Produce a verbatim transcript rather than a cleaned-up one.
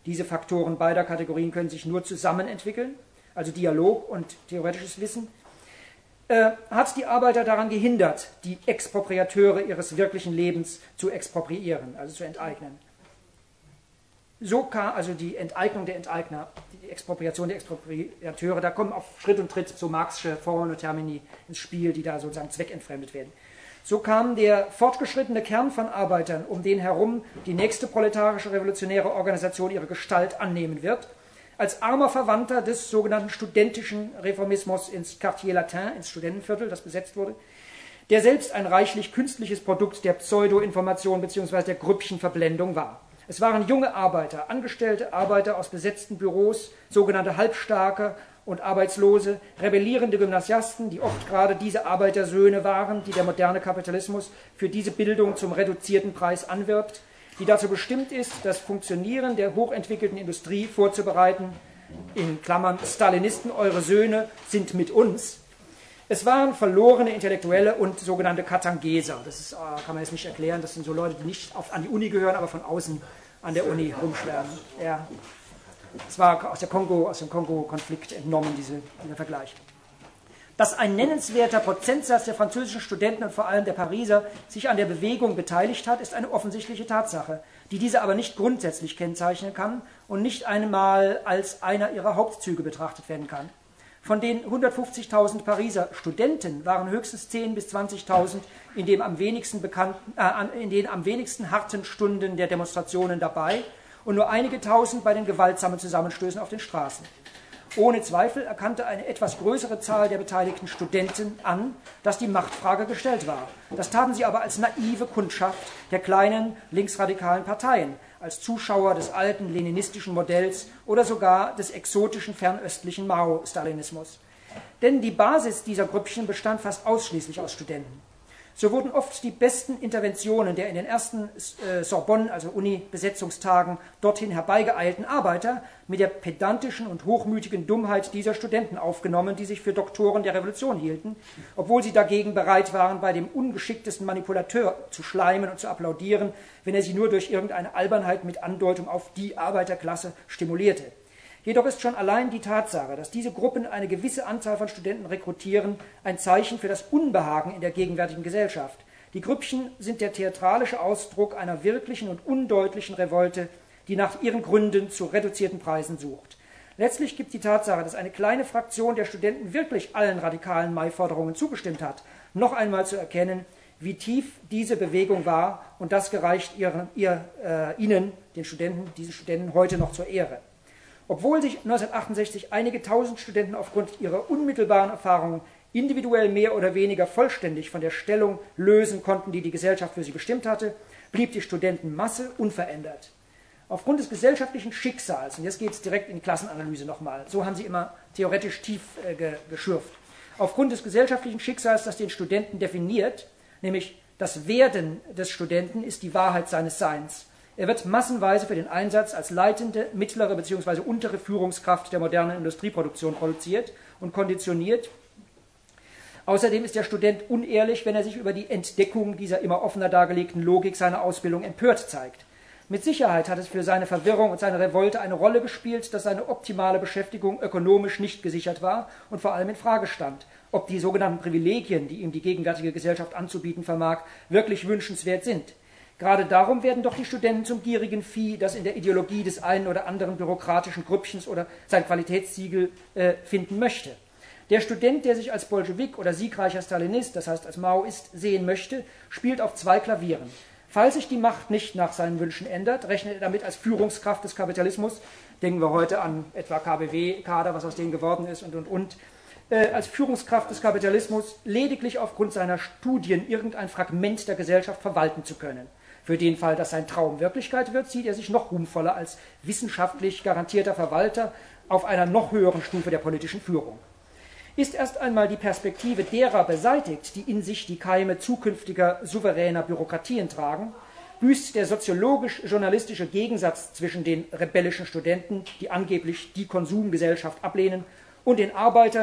Diese Faktoren beider Kategorien können sich nur zusammen entwickeln, also Dialog und theoretisches Wissen, äh, hat die Arbeiter daran gehindert, die Expropriateure ihres wirklichen Lebens zu expropriieren, also zu enteignen. So kam also die Enteignung der Enteigner, die Expropriation der Expropriateure, da kommen auf Schritt und Tritt so marxische Formeln und Termini ins Spiel, die da sozusagen zweckentfremdet werden. So kam der fortgeschrittene Kern von Arbeitern, um den herum die nächste proletarische revolutionäre Organisation ihre Gestalt annehmen wird, als armer Verwandter des sogenannten studentischen Reformismus ins Quartier Latin, ins Studentenviertel, das besetzt wurde, der selbst ein reichlich künstliches Produkt der Pseudo-Information bzw. der Grüppchenverblendung war. Es waren junge Arbeiter, angestellte Arbeiter aus besetzten Büros, sogenannte Halbstarke und Arbeitslose, rebellierende Gymnasiasten, die oft gerade diese Arbeitersöhne waren, die der moderne Kapitalismus für diese Bildung zum reduzierten Preis anwirbt, die dazu bestimmt ist, das Funktionieren der hochentwickelten Industrie vorzubereiten. In Klammern, Stalinisten, eure Söhne sind mit uns. Es waren verlorene Intellektuelle und sogenannte Katangeser. Das ist, kann man jetzt nicht erklären, das sind so Leute, die nicht auf, an die Uni gehören, aber von außen an der Uni rumschwärmen. Ja. Es war aus, der Kongo, aus dem Kongo-Konflikt entnommen, diese, dieser Vergleich. Dass ein nennenswerter Prozentsatz der französischen Studenten und vor allem der Pariser sich an der Bewegung beteiligt hat, ist eine offensichtliche Tatsache, die diese aber nicht grundsätzlich kennzeichnen kann und nicht einmal als einer ihrer Hauptzüge betrachtet werden kann. Von den hundertfünfzigtausend Pariser Studenten waren höchstens zehntausend bis zwanzigtausend in, dem am wenigsten bekannten, äh, in den am wenigsten harten Stunden der Demonstrationen dabei und nur einige Tausend bei den gewaltsamen Zusammenstößen auf den Straßen. Ohne Zweifel erkannte eine etwas größere Zahl der beteiligten Studenten an, dass die Machtfrage gestellt war. Das taten sie aber als naive Kundschaft der kleinen linksradikalen Parteien, als Zuschauer des alten leninistischen Modells oder sogar des exotischen fernöstlichen Mao-Stalinismus. Denn die Basis dieser Grüppchen bestand fast ausschließlich aus Studenten. So wurden oft die besten Interventionen der in den ersten äh, Sorbonne, also Uni-Besetzungstagen, dorthin herbeigeeilten Arbeiter mit der pedantischen und hochmütigen Dummheit dieser Studenten aufgenommen, die sich für Doktoren der Revolution hielten, obwohl sie dagegen bereit waren, bei dem ungeschicktesten Manipulateur zu schleimen und zu applaudieren, wenn er sie nur durch irgendeine Albernheit mit Andeutung auf die Arbeiterklasse stimulierte. Jedoch ist schon allein die Tatsache, dass diese Gruppen eine gewisse Anzahl von Studenten rekrutieren, ein Zeichen für das Unbehagen in der gegenwärtigen Gesellschaft. Die Grüppchen sind der theatralische Ausdruck einer wirklichen und undeutlichen Revolte, die nach ihren Gründen zu reduzierten Preisen sucht. Letztlich gibt die Tatsache, dass eine kleine Fraktion der Studenten wirklich allen radikalen Mai-Forderungen zugestimmt hat, noch einmal zu erkennen, wie tief diese Bewegung war, und das gereicht ihren, ihr, äh, ihnen, den Studenten, diesen Studenten heute noch zur Ehre. Obwohl sich neunzehnhundertachtundsechzig einige tausend Studenten aufgrund ihrer unmittelbaren Erfahrungen individuell mehr oder weniger vollständig von der Stellung lösen konnten, die die Gesellschaft für sie bestimmt hatte, blieb die Studentenmasse unverändert. Aufgrund des gesellschaftlichen Schicksals, und jetzt geht es direkt in die Klassenanalyse nochmal, so haben sie immer theoretisch tief äh, ge geschürft, aufgrund des gesellschaftlichen Schicksals, das den Studenten definiert, nämlich das Werden des Studenten ist die Wahrheit seines Seins. Er wird massenweise für den Einsatz als leitende, mittlere bzw. untere Führungskraft der modernen Industrieproduktion produziert und konditioniert. Außerdem ist der Student unehrlich, wenn er sich über die Entdeckung dieser immer offener dargelegten Logik seiner Ausbildung empört zeigt. Mit Sicherheit hat es für seine Verwirrung und seine Revolte eine Rolle gespielt, dass seine optimale Beschäftigung ökonomisch nicht gesichert war und vor allem in Frage stand, ob die sogenannten Privilegien, die ihm die gegenwärtige Gesellschaft anzubieten vermag, wirklich wünschenswert sind. Gerade darum werden doch die Studenten zum gierigen Vieh, das in der Ideologie des einen oder anderen bürokratischen Grüppchens oder sein Qualitätssiegel äh, finden möchte. Der Student, der sich als Bolschewik oder siegreicher Stalinist, das heißt als Maoist, sehen möchte, spielt auf zwei Klavieren. Falls sich die Macht nicht nach seinen Wünschen ändert, rechnet er damit als Führungskraft des Kapitalismus, denken wir heute an etwa K B W-Kader, was aus denen geworden ist und, und, und, äh, als Führungskraft des Kapitalismus lediglich aufgrund seiner Studien irgendein Fragment der Gesellschaft verwalten zu können. Für den Fall, dass sein Traum Wirklichkeit wird, sieht er sich noch ruhmvoller als wissenschaftlich garantierter Verwalter auf einer noch höheren Stufe der politischen Führung. Ist erst einmal die Perspektive derer beseitigt, die in sich die Keime zukünftiger souveräner Bürokratien tragen, büßt der soziologisch-journalistische Gegensatz zwischen den rebellischen Studenten, die angeblich die Konsumgesellschaft ablehnen, und den Arbeitern,